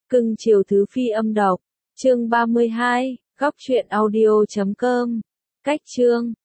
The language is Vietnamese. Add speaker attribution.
Speaker 1: Cưng chiều thứ phi âm đọc. Chương 32, góc truyện audio.com. Cách chương